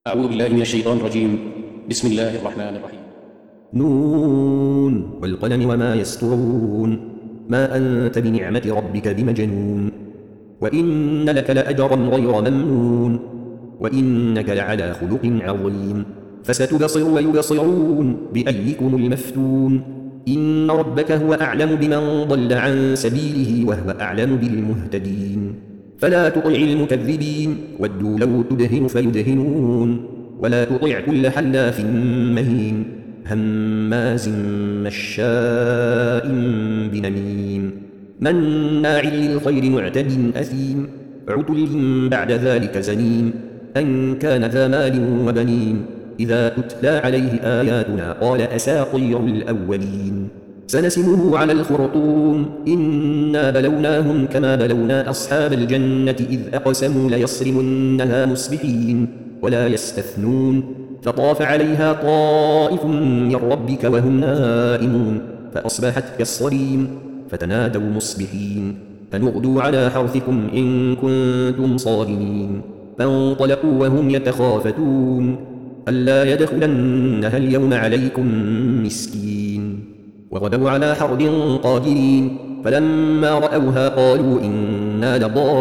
أعوذ بالله من الشيطان الرجيم. بسم الله الرحمن الرحيم. نون والقلم وما يسطرون ما أنت بنعمة ربك بمجنون وإن لك لأجرا غير ممنون وإنك لعلى خلق عظيم فستبصر ويبصرون بأيكم المفتون إن ربك هو أعلم بمن ضل عن سبيله وهو أعلم بالمهتدين فلا تطع المكذبين ودوا لو تدهن فيدهنون ولا تطع كل حلاف مهين هماز مشاء بنميم مناع للخير معتد أثيم عتل بعد ذلك زنيم أن كان ذا مال وبنين إذا تتلى عليه آياتنا قال أساطير الأولين سنسمه على الخرطوم إنا بلوناهم كما بلونا أصحاب الجنة إذ أقسموا ليصرمنها مصبحين ولا يستثنون فطاف عليها طائف من ربك وهم نائمون فأصبحت كالصريم فتنادوا مصبحين أن اغدوا على حرثكم إن كنتم صارمين فانطلقوا وهم يتخافتون ألا يدخلنها اليوم عليكم مسكين وغدوا على حرد قادرين فلما رأوها قالوا إنا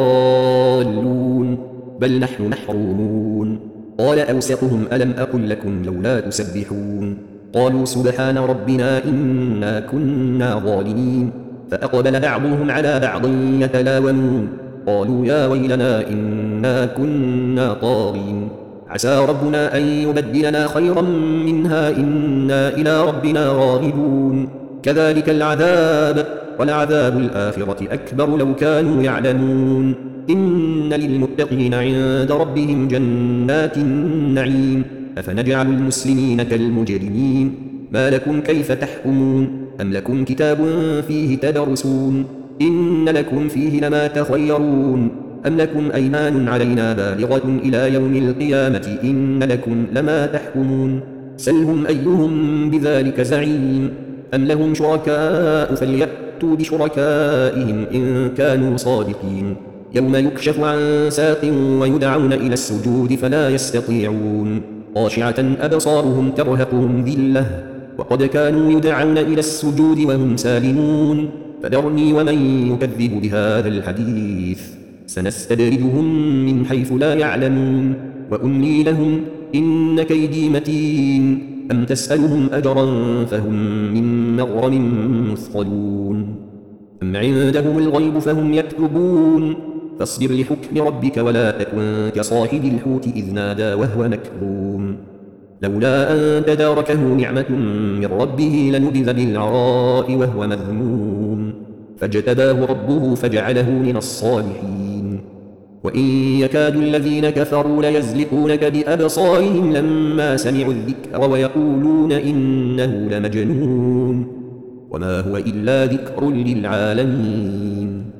لضالون بل نحن محرومون قال أوسطهم ألم أقل لكم لولا تسبحون قالوا سبحان ربنا إنا كنا ظالمين فأقبل بعضهم على بعض يتلاومون قالوا يا ويلنا إنا كنا طاغين عسى ربنا أن يبدلنا خيرا منها إنا إلى ربنا راغبون كذلك العذاب ولعذاب الآخرة أكبر لو كانوا يعلمون إن للمتقين عند ربهم جنات النعيم أفنجعل المسلمين كالمجرمين ما لكم كيف تحكمون أم لكم كتاب فيه تدرسون إن لكم فيه لما تخيرون أم لكم أيمان علينا بالغة إلى يوم القيامة إن لكم لما تحكمون سلهم أيهم بذلك زعيم أم لهم شركاء فليأتوا بشركائهم إن كانوا صادقين يوم يكشف عن ساق ويدعون إلى السجود فلا يستطيعون خاشعة أبصارهم ترهقهم ذلة وقد كانوا يدعون إلى السجود وهم سالمون فذرني ومن يكذب بهذا الحديث سنستدرجهم من حيث لا يعلمون وأملي لهم إن كيدي متين أم تسألهم أجرا فهم من مغرم مثقلون أم عندهم الغيب فهم يكتبون فاصبر لحكم ربك ولا تكن كصاحب الحوت إذ نادى وهو مكظوم لولا أن تداركه نعمة من ربه لنبذ بالعراء وهو مذموم فاجتباه ربه فجعله من الصالحين وإن يكاد الذين كفروا ليزلقونك بأبصارهم لما سمعوا الذكر ويقولون إنه لمجنون وما هو إلا ذكر للعالمين